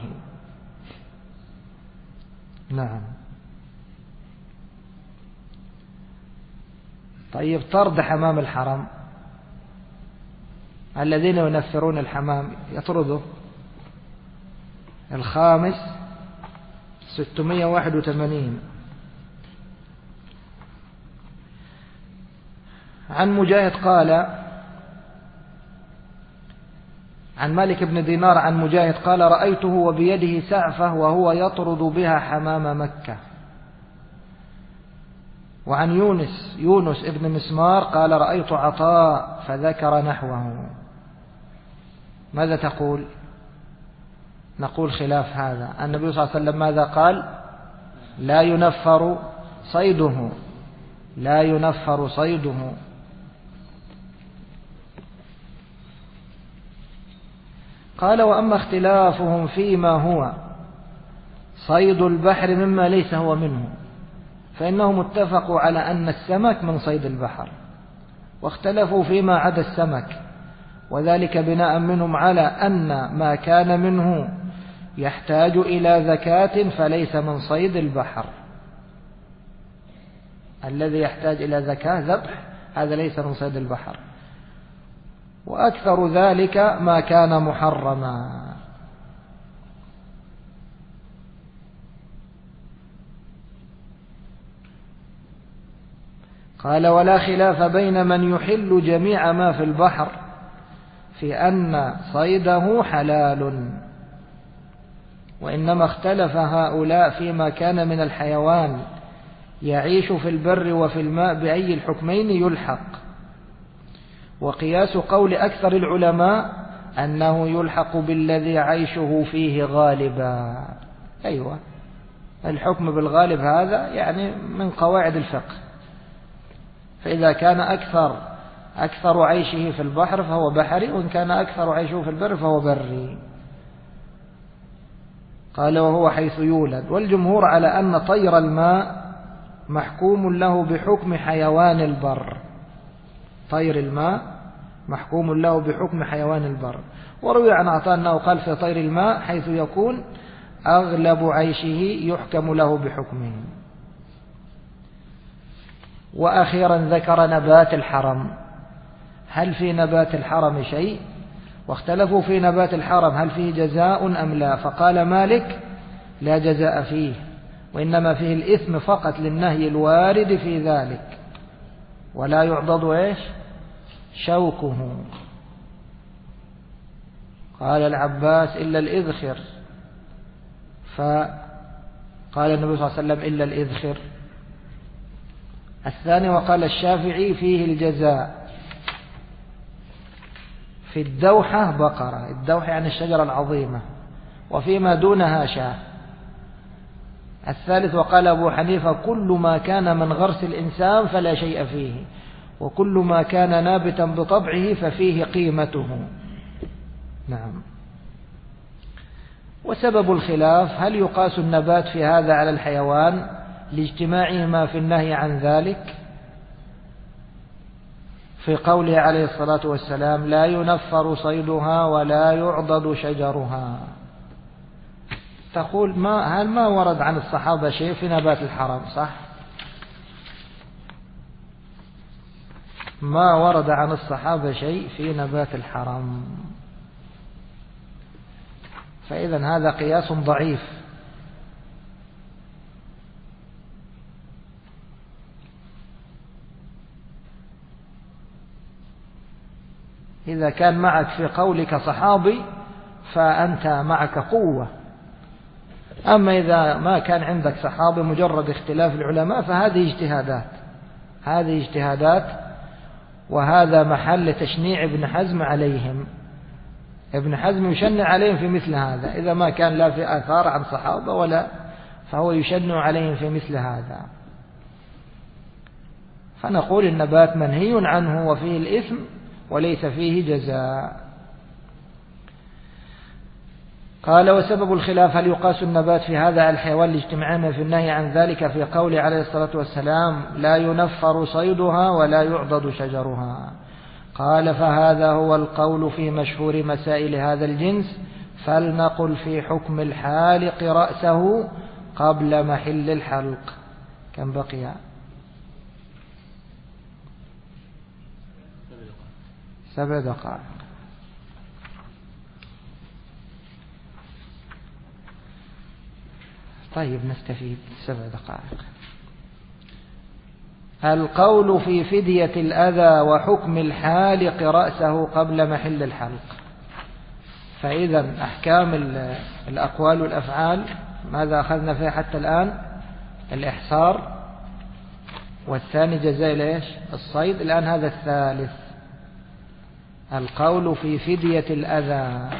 نعم. طيب طرد حمام الحرم، الذين ينفرون الحمام يطرده الخامس 681. عن مجاهد قال عن مالك بن دينار عن مجاهد قال رأيته وبيده سعفة وهو يطرد بها حمام مكة. وعن يونس ابن مسمار قال رأيت عطاء فذكر نحوه. ماذا تقول؟ نقول خلاف هذا. النبي صلى الله عليه وسلم ماذا قال؟ لا ينفر صيده، لا ينفر صيده. قال وأما اختلافهم فيما هو صيد البحر مما ليس هو منه فإنهم اتفقوا على أن السمك من صيد البحر، واختلفوا فيما عدا السمك، وذلك بناء منهم على أن ما كان منه يحتاج إلى زكاة فليس من صيد البحر. الذي يحتاج إلى زكاة ذبح هذا ليس من صيد البحر، وأكثر ذلك ما كان محرما. قال ولا خلاف بين من يحل جميع ما في البحر في أن صيده حلال، وإنما اختلف هؤلاء فيما كان من الحيوان يعيش في البر وفي الماء بأي الحكمين يلحق. وقياس قول أكثر العلماء أنه يلحق بالذي عيشه فيه غالبا، أيوة، الحكم بالغالب هذا يعني من قواعد الفقه. فإذا كان أكثر عيشه في البحر فهو بحري، وإن كان أكثر عيشه في البر فهو بري. قال وهو حيث يولد. والجمهور على أن طير الماء محكوم له بحكم حيوان البر. طير الماء محكوم له بحكم حيوان البر. وروي عن عطاء أنه قال في طير الماء حيث يكون أغلب عيشه يحكم له بحكمه. وأخيرا ذكر نبات الحرم. هل في نبات الحرم شيء؟ واختلفوا في نبات الحرم هل فيه جزاء أم لا. فقال مالك لا جزاء فيه، وإنما فيه الإثم فقط للنهي الوارد في ذلك، ولا يعضد شوكه. قال العباس إلا الإذخر، فقال النبي صلى الله عليه وسلم إلا الإذخر. الثاني وقال الشافعي فيه الجزاء. في الدوحة بقرة، الدوحة يعني الشجرة العظيمة، وفيما دونها شاة. الثالث وقال أبو حنيفة كل ما كان من غرس الإنسان فلا شيء فيه، وكل ما كان نابتا بطبعه ففيه قيمته. نعم. وسبب الخلاف هل يقاس النبات في هذا على الحيوان لاجتماعهما في النهي عن ذلك، في قوله عليه الصلاة والسلام لا ينفر صيدها ولا يعضد شجرها. تقول هل ما ورد عن الصحابة شيء في نبات الحرم؟ صح، ما ورد عن الصحابة شيء في نبات الحرم. فإذا هذا قياس ضعيف. إذا كان معك في قولك صحابي فأنت معك قوة، أما إذا ما كان عندك صحابي مجرد اختلاف العلماء فهذه اجتهادات، وهذا محل تشنيع ابن حزم عليهم. ابن حزم يشنع عليهم في مثل هذا، إذا ما كان لا في آثار عن صحابة ولا، فهو يشنع عليهم في مثل هذا. فنقول النبات منهي عنه وفيه الإثم وليس فيه جزاء. قال وسبب الخلاف هل يقاس النبات في هذا الحيوان لاجتماعهما في النهي عن ذلك، في قوله عليه الصلاة والسلام لا ينفر صيدها ولا يعضد شجرها. قال فهذا هو القول في مشهور مسائل هذا الجنس، فلنقل في حكم الحالق رأسه قبل محل الحلق. كم بقي؟ 7 دقائق. طيب نستفيد 7 دقائق. القول في فدية الأذى وحكم الحالق رأسه قبل محل الحلق. فإذا أحكام الأقوال والأفعال ماذا أخذنا فيها حتى الآن؟ الإحصار، والثاني جزاء الصيد. الآن هذا الثالث، القول في فدية الأذى.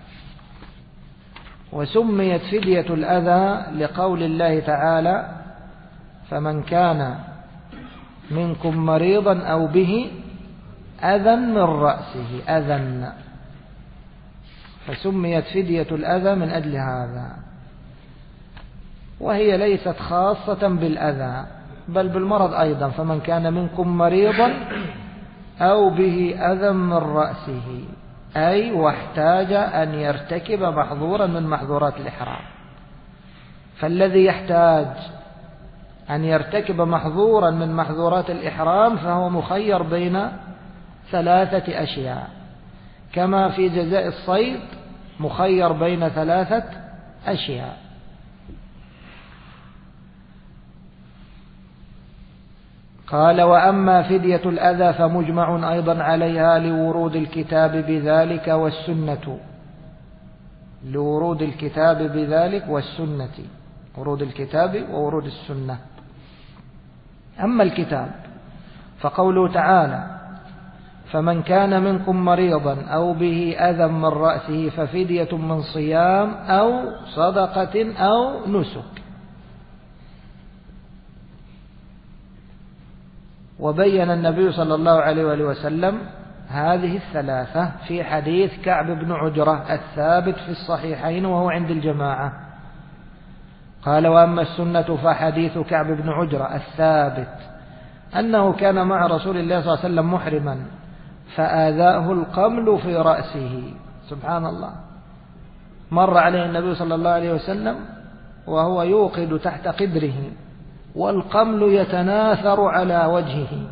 وسميت فدية الأذى لقول الله تعالى فمن كان منكم مريضا أو به أذى من رأسه، أذى، فسميت فدية الأذى من أجل هذا. وهي ليست خاصة بالأذى بل بالمرض أيضا، فمن كان منكم مريضا أو به أذى من رأسه، أي واحتاج أن يرتكب محظورا من محظورات الإحرام. فالذي يحتاج أن يرتكب محظورا من محظورات الإحرام فهو مخير بين 3 أشياء، كما في جزاء الصيد مخير بين 3 أشياء. قال وأما فدية الأذى فمجمع أيضا عليها لورود الكتاب بذلك والسنة. لورود الكتاب بذلك والسنة، ورود الكتاب وورود فمن كان منكم مريضا أو به أذى من رأسه ففدية من صيام أو صدقة أو نسك. وبين النبي صلى الله عليه وآله وسلم هذه الثلاثة في حديث كعب بن عجرة الثابت في الصحيحين وهو عند الجماعة. قال: وأما السنة فحديث كعب بن عجرة الثابت أنه كان مع رسول الله صلى الله عليه وسلم محرما فآذاه القمل في رأسه. سبحان الله، مر عليه النبي صلى الله عليه وسلم وهو يوقد تحت قدره والقمل يتناثر على وجهه.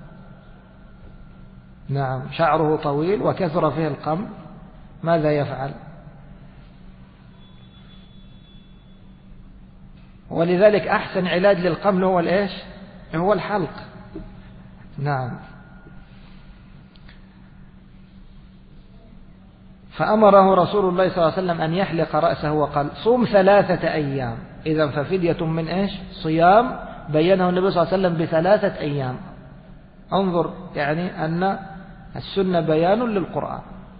نعم، شعره طويل وكثر فيه القمل، ماذا يفعل؟ ولذلك أحسن علاج للقمل هو الإيش؟ هو الحلق. نعم. فأمره رسول الله صلى الله عليه وسلم أن يحلق رأسه وقال: صوم 3 أيام. إذن ففدية من إيش؟ صيام، بينه النبي صلى الله عليه وسلم ب3 أيام. انظر، يعني أن السنة بيان للقرآن.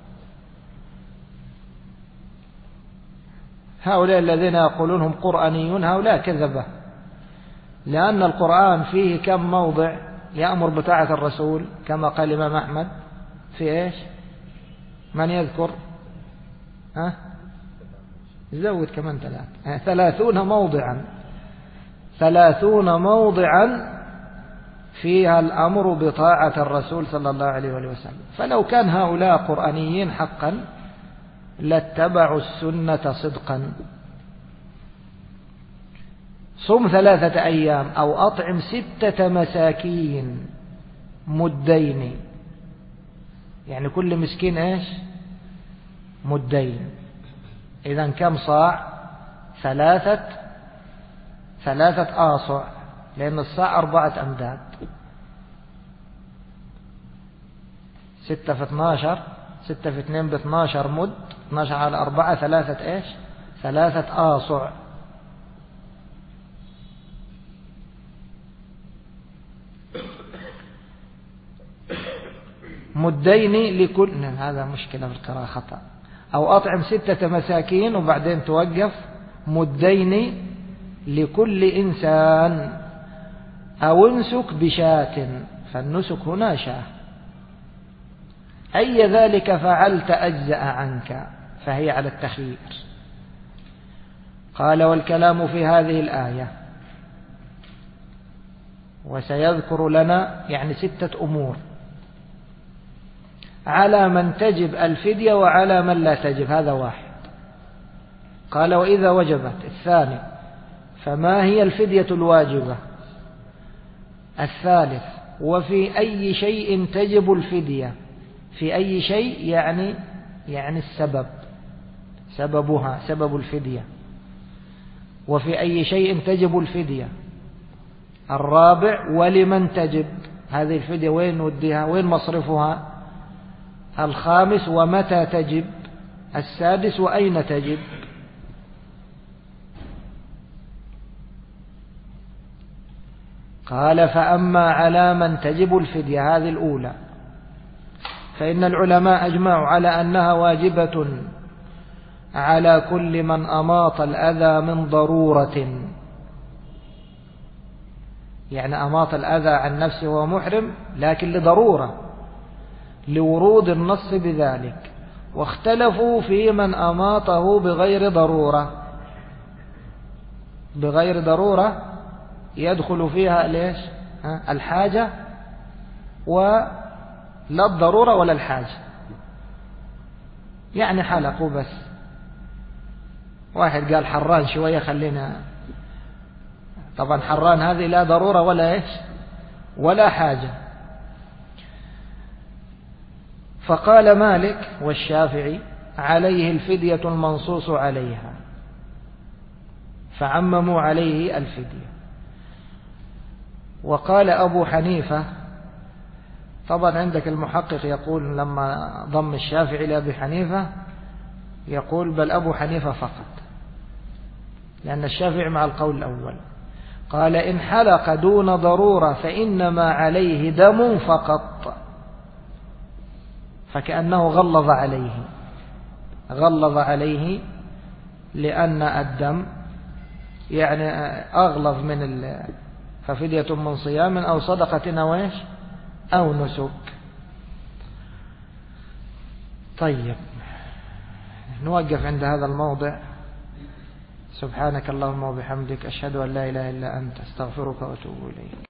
هؤلاء الذين يقولون هم قرآنيون هؤلاء كذبة، لأن القرآن فيه كم موضع يأمر بطاعة الرسول كما قال الإمام أحمد في إيش؟ من يذكر؟ زود كمان 30 موضعا، 30 موضعا فيها الأمر بطاعة الرسول صلى الله عليه وسلم. فلو كان هؤلاء قرآنيين حقا لاتبعوا السنة صدقا. صم 3 أيام أو أطعم 6 مساكين مدين، يعني كل مسكين إيش؟ مدين. إذن كم صاع؟ 3 آصع، لأن الصاع 4 أمداد. 6 في 12، 6 في 2 ب12 مد، 12 على 4 3 إيش؟ 3 آصع. مدين لكل، هذا مشكلة في القراءة خطأ. أو أطعم 6 مساكين وبعدين توقف، مدين لكل إنسان، أو انسك بشاة، فالنسك هنا شاة. أي ذلك فعلت أجزأ عنك، فهي على التخيير. قال: والكلام في هذه الآية، وسيذكر لنا يعني 6 أمور على من تجب الفدية وعلى من لا تجب. هذا واحد. قال: وإذا وجبت. الثاني: فما هي الفدية الواجبة؟ الثالث: وفي أي شيء تجب الفدية؟ في أي شيء يعني السبب، سببها، سبب الفدية. وفي أي شيء تجب الفدية. الرابع: ولمن تجب هذه الفدية، وين نوديها، وين مصرفها. الخامس: ومتى تجب. السادس: وأين تجب. قال: فأما على من تجب الفدية، هذه الأولى، فإن العلماء أجمعوا على أنها واجبة على كل من أماط الأذى من ضرورة، يعني أماط الأذى عن نفسه وهو محرم لكن لضرورة، لورود النص بذلك. واختلفوا في من أماطه بغير ضرورة. بغير ضرورة يدخل فيها ليش؟ الحاجة، ولا الضرورة ولا الحاجة، يعني حلقوا بس. واحد قال حران شوية خلينا، طبعا حران هذه لا ضرورة ولا إيش ولا حاجة. فقال مالك والشافعي: عليه الفدية المنصوص عليها، فعمموا عليه الفدية. وقال أبو حنيفة، طبعا عندك المحقق يقول لما ضم الشافعي لأبي حنيفة يقول بل أبو حنيفة فقط، لأن الشافعي مع القول الأول. قال: إن حلق دون ضرورة فإنما عليه دم فقط. فكأنه غلظ عليه لأن الدم يعني أغلظ من ففدية من صيام أو صدقة أو نسك. طيب نوقف عند هذا الموضع. سبحانك اللهم وبحمدك أشهد أن لا إله إلا أنت أستغفرك وأتوب إليك.